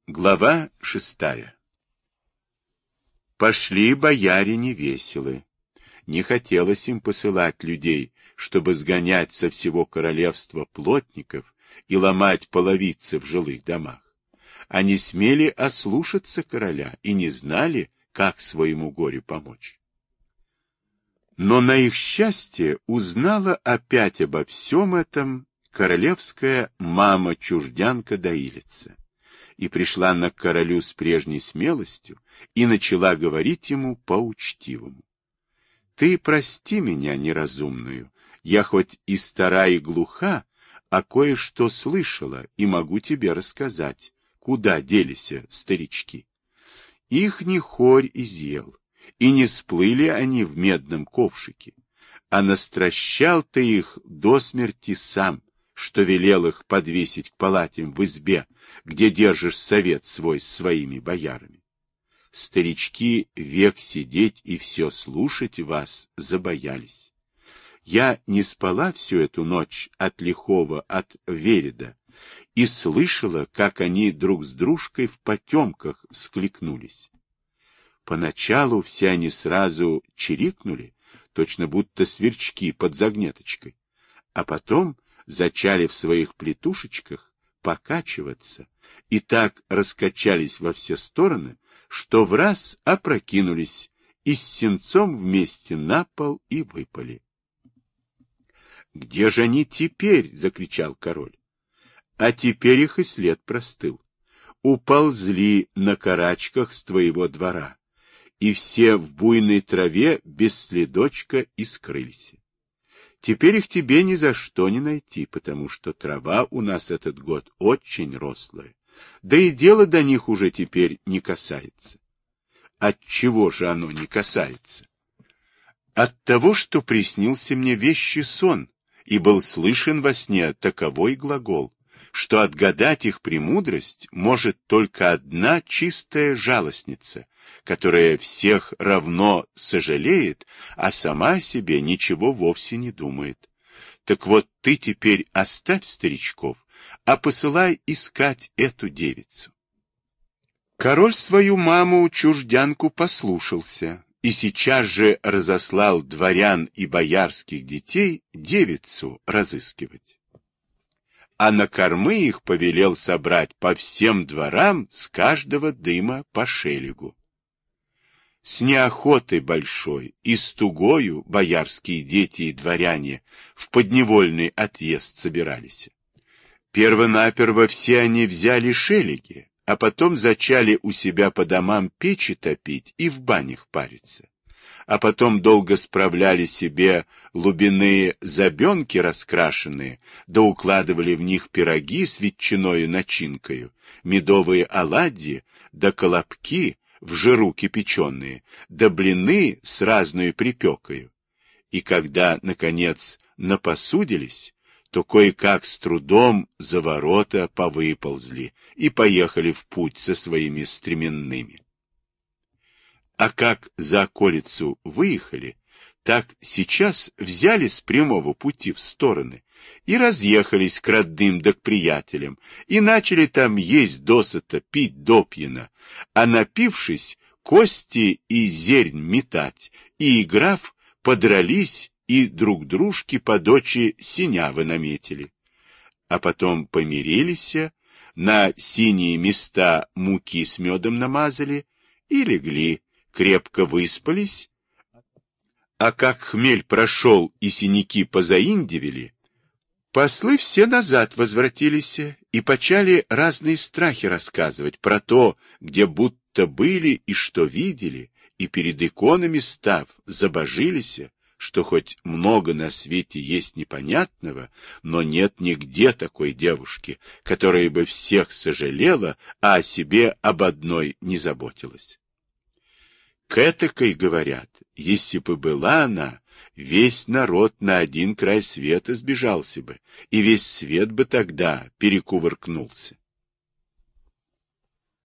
Глава 6. Пошли бояре невеселы. Не хотелось им посылать людей, чтобы сгонять со всего королевства плотников и ломать половицы в жилых домах. Они смели ослушаться короля и не знали, как своему горю помочь. Но на их счастье узнала опять обо всем этом королевская мама-чуждянка-доилица. И пришла она к королю с прежней смелостью и начала говорить ему по-учтивому. «Ты прости меня, неразумную, я хоть и стара и глуха, а кое-что слышала и могу тебе рассказать, куда делись старички. Их не хорь изъел, и не сплыли они в медном ковшике, а настращал ты их до смерти сам, что велел их подвесить к палатям в избе, где держишь совет свой с своими боярами. Старички век сидеть и все слушать вас забоялись. Я не спала всю эту ночь от лихого, от Вереда, и слышала, как они друг с дружкой в потемках скликнулись. Поначалу все они сразу чирикнули, точно будто сверчки под загнеточкой, а потом зачали в своих плетушечках покачиваться и так раскачались во все стороны, что враз опрокинулись и с сенцом вместе на пол и выпали. «Где же они теперь?» — закричал король. А теперь их и след простыл. Уползли на карачках с твоего двора, и все в буйной траве без следочка и скрылись. Теперь их тебе ни за что не найти, потому что трава у нас этот год очень рослая, да и дело до них уже теперь не касается. Отчего же оно не касается? От того, что приснился мне вещий сон, и был слышен во сне таковой глагол, что отгадать их премудрость может только одна чистая жалостница, которая всех равно сожалеет, а сама о себе ничего вовсе не думает. Так вот ты теперь оставь старичков, а посылай искать эту девицу. Король свою маму-чуждянку послушался и сейчас же разослал дворян и боярских детей девицу разыскивать. А на кормы их повелел собрать по всем дворам с каждого дыма по шелегу. С неохотой большой и с тугою боярские дети и дворяне в подневольный отъезд собирались. Первонаперво все они взяли шелеги, а потом зачали у себя по домам печи топить и в банях париться. А потом долго справляли себе лубяные забенки раскрашенные, да укладывали в них пироги с ветчиною начинкою, медовые оладьи, да колобки в жиру кипяченые, да блины с разною припекою. И когда, наконец, напосудились, то кое-как с трудом за ворота повыползли и поехали в путь со своими стременными. А как за околицу выехали, так сейчас взяли с прямого пути в стороны и разъехались к родным да к приятелям, и начали там есть досыта, пить допьяно, а напившись, кости и зернь метать, и, играв, подрались и друг дружке по дочи синявы наметили. А потом помирились, на синие места муки с медом намазали и легли, крепко выспались, а как хмель прошел и синяки позаиндивели, послы все назад возвратились и почали разные страхи рассказывать про то, где будто были и что видели, и перед иконами став, забожились, что хоть много на свете есть непонятного, но нет нигде такой девушки, которая бы всех сожалела, а о себе об одной не заботилась. К этакой, говорят, если бы была она, весь народ на один край света сбежался бы, и весь свет бы тогда перекувыркнулся.